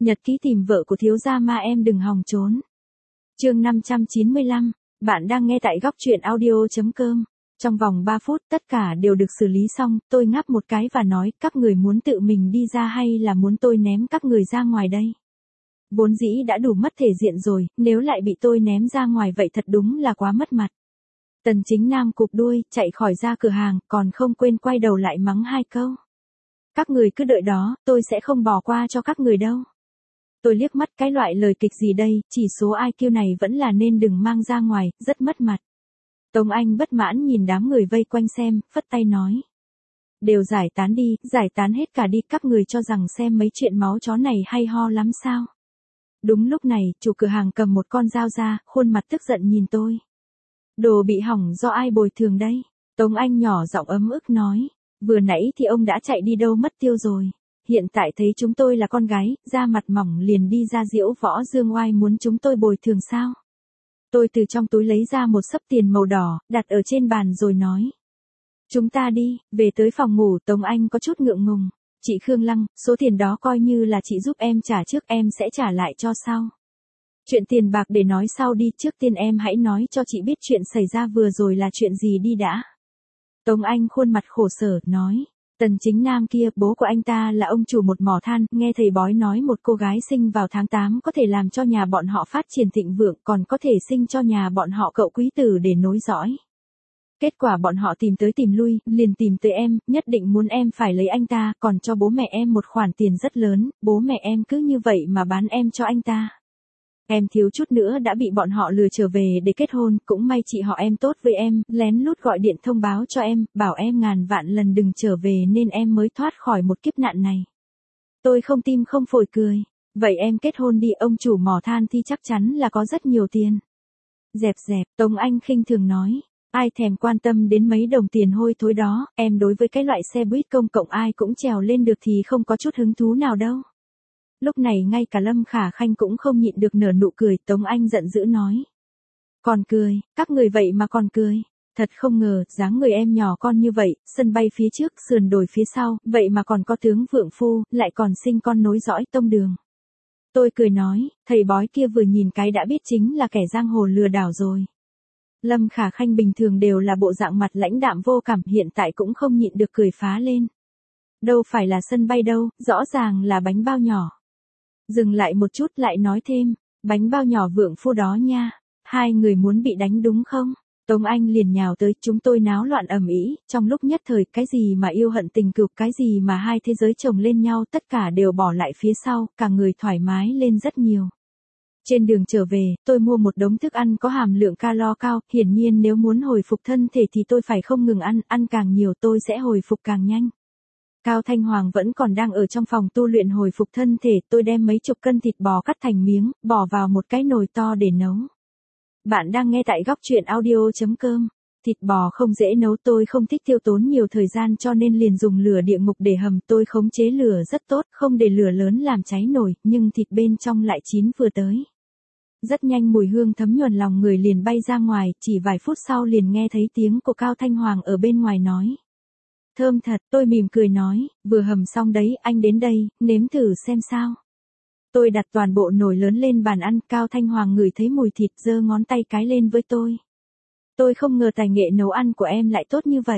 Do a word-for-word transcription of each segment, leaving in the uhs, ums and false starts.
Nhật ký tìm vợ của thiếu gia ma em đừng hòng trốn. Chương năm trăm chín mươi lăm, bạn đang nghe tại góc truyện audio.com. Trong vòng ba phút tất cả đều được xử lý xong, tôi ngáp một cái và nói, các người muốn tự mình đi ra hay là muốn tôi ném các người ra ngoài đây? Vốn dĩ đã đủ mất thể diện rồi, nếu lại bị tôi ném ra ngoài vậy thật đúng là quá mất mặt. Tần Chính Nam cụp đuôi, chạy khỏi ra cửa hàng, còn không quên quay đầu lại mắng hai câu. Các người cứ đợi đó, tôi sẽ không bỏ qua cho các người đâu. Tôi liếc mắt, cái loại lời kịch gì đây, chỉ số i kiu này vẫn là nên đừng mang ra ngoài, rất mất mặt. Tống Anh bất mãn nhìn đám người vây quanh xem, phất tay nói. Đều giải tán đi, giải tán hết cả đi, các người cho rằng xem mấy chuyện máu chó này hay ho lắm sao? Đúng lúc này, chủ cửa hàng cầm một con dao ra, khuôn mặt tức giận nhìn tôi. Đồ bị hỏng do ai bồi thường đây? Tống Anh nhỏ giọng ấm ức nói. Vừa nãy thì ông đã chạy đi đâu mất tiêu rồi. Hiện tại thấy chúng tôi là con gái, da mặt mỏng liền đi ra diễu võ dương oai muốn chúng tôi bồi thường sao? Tôi từ trong túi lấy ra một xấp tiền màu đỏ, đặt ở trên bàn rồi nói. Chúng ta đi, về tới phòng ngủ. Tống Anh có chút ngượng ngùng. Chị Khương Lăng, số tiền đó coi như là chị giúp em trả trước, em sẽ trả lại cho sau. Chuyện tiền bạc để nói sau đi, trước tiên em hãy nói cho chị biết chuyện xảy ra vừa rồi là chuyện gì đi đã. Tống Anh khuôn mặt khổ sở, nói. Tần Chính Nam kia, bố của anh ta là ông chủ một mỏ than, nghe thầy bói nói một cô gái sinh vào tháng tám có thể làm cho nhà bọn họ phát triển thịnh vượng, còn có thể sinh cho nhà bọn họ cậu quý tử để nối dõi. Kết quả bọn họ tìm tới tìm lui, liền tìm tới em, nhất định muốn em phải lấy anh ta, còn cho bố mẹ em một khoản tiền rất lớn, bố mẹ em cứ như vậy mà bán em cho anh ta. Em thiếu chút nữa đã bị bọn họ lừa trở về để kết hôn, cũng may chị họ em tốt với em, lén lút gọi điện thông báo cho em, bảo em ngàn vạn lần đừng trở về nên em mới thoát khỏi một kiếp nạn này. Tôi không tim không phổi cười. Vậy em kết hôn đi, ông chủ mỏ than thì chắc chắn là có rất nhiều tiền. Dẹp dẹp, Tống Anh khinh thường nói. Ai thèm quan tâm đến mấy đồng tiền hôi thối đó, em đối với cái loại xe buýt công cộng ai cũng trèo lên được thì không có chút hứng thú nào đâu. Lúc này ngay cả Lâm Khả Khanh cũng không nhịn được nở nụ cười, Tống Anh giận dữ nói. Còn cười, các người vậy mà còn cười. Thật không ngờ, dáng người em nhỏ con như vậy, sân bay phía trước, sườn đồi phía sau, vậy mà còn có tướng vượng phu, lại còn sinh con nối dõi tông đường. Tôi cười nói, thầy bói kia vừa nhìn cái đã biết chính là kẻ giang hồ lừa đảo rồi. Lâm Khả Khanh bình thường đều là bộ dạng mặt lãnh đạm vô cảm, hiện tại cũng không nhịn được cười phá lên. Đâu phải là sân bay đâu, rõ ràng là bánh bao nhỏ. Dừng lại một chút lại nói thêm, bánh bao nhỏ vượng phu đó nha, hai người muốn bị đánh đúng không? Tống Anh liền nhào tới, chúng tôi náo loạn ầm ĩ, trong lúc nhất thời cái gì mà yêu hận tình cựu, cái gì mà hai thế giới chồng lên nhau, tất cả đều bỏ lại phía sau, cả người thoải mái lên rất nhiều. Trên đường trở về, tôi mua một đống thức ăn có hàm lượng calo cao, hiển nhiên nếu muốn hồi phục thân thể thì tôi phải không ngừng ăn, ăn càng nhiều tôi sẽ hồi phục càng nhanh. Cao Thanh Hoàng vẫn còn đang ở trong phòng tu luyện hồi phục thân thể, tôi đem mấy chục cân thịt bò cắt thành miếng, bỏ vào một cái nồi to để nấu. Bạn đang nghe tại góc truyện audio.com. Thịt bò không dễ nấu, tôi không thích tiêu tốn nhiều thời gian cho nên liền dùng lửa địa ngục để hầm, tôi khống chế lửa rất tốt, không để lửa lớn làm cháy nồi, nhưng thịt bên trong lại chín vừa tới. Rất nhanh mùi hương thấm nhuần lòng người liền bay ra ngoài, chỉ vài phút sau liền nghe thấy tiếng của Cao Thanh Hoàng ở bên ngoài nói. Thơm thật, tôi mỉm cười nói, vừa hầm xong đấy, anh đến đây, nếm thử xem sao. Tôi đặt toàn bộ nồi lớn lên bàn ăn, Cao Thanh Hoàng ngửi thấy mùi thịt giơ ngón tay cái lên với tôi. Tôi không ngờ tài nghệ nấu ăn của em lại tốt như vậy.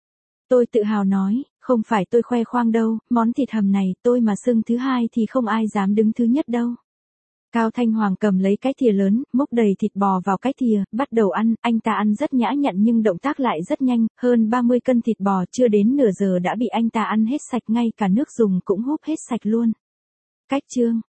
Tôi tự hào nói, không phải tôi khoe khoang đâu, món thịt hầm này tôi mà xưng thứ hai thì không ai dám đứng thứ nhất đâu. Cao Thanh Hoàng cầm lấy cái thìa lớn, múc đầy thịt bò vào cái thìa, bắt đầu ăn, anh ta ăn rất nhã nhặn nhưng động tác lại rất nhanh, hơn ba mươi cân thịt bò chưa đến nửa giờ đã bị anh ta ăn hết sạch, ngay cả nước dùng cũng húp hết sạch luôn. Cách chương